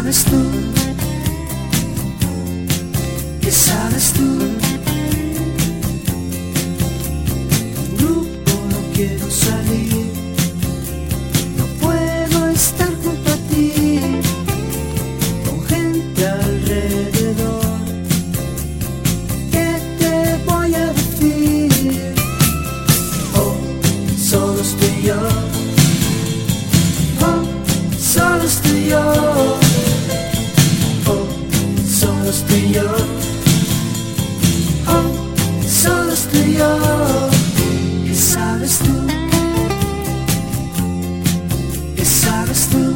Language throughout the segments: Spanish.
sabes tú? ¿Qué sabes tú? Grupo, no quiero salir, no puedo estar junto a ti, con gente alrededor. ¿Qué te voy a decir? Oh, solo estoy yo. Oh, solo estoy yo. Oh, solo estoy yo. Oh, solo estoy yo. ¿Qué sabes tú? ¿Qué sabes tú?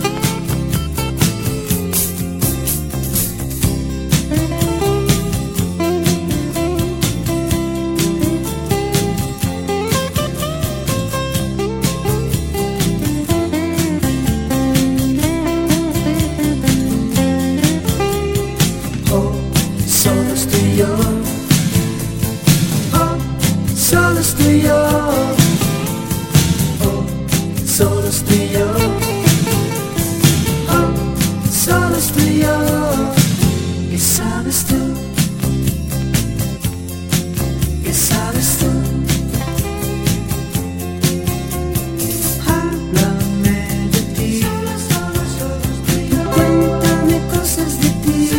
Oh, solo estoy yo. Oh, solo estoy yo. Oh, solo estoy yo. Oh, solo estoy yo. ¿Qué sabes tú? ¿Qué sabes tú? Háblame de ti. Cuéntame cosas de ti.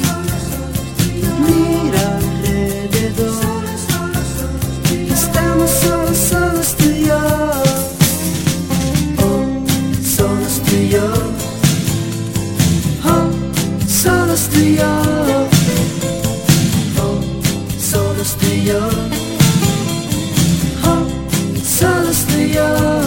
Mira alrededor. Estamos solos, solo estoy yo. Oh, solo estoy yo. Oh, solo estoy yo. Oh, solo estoy yo. Oh, solo estoy yo.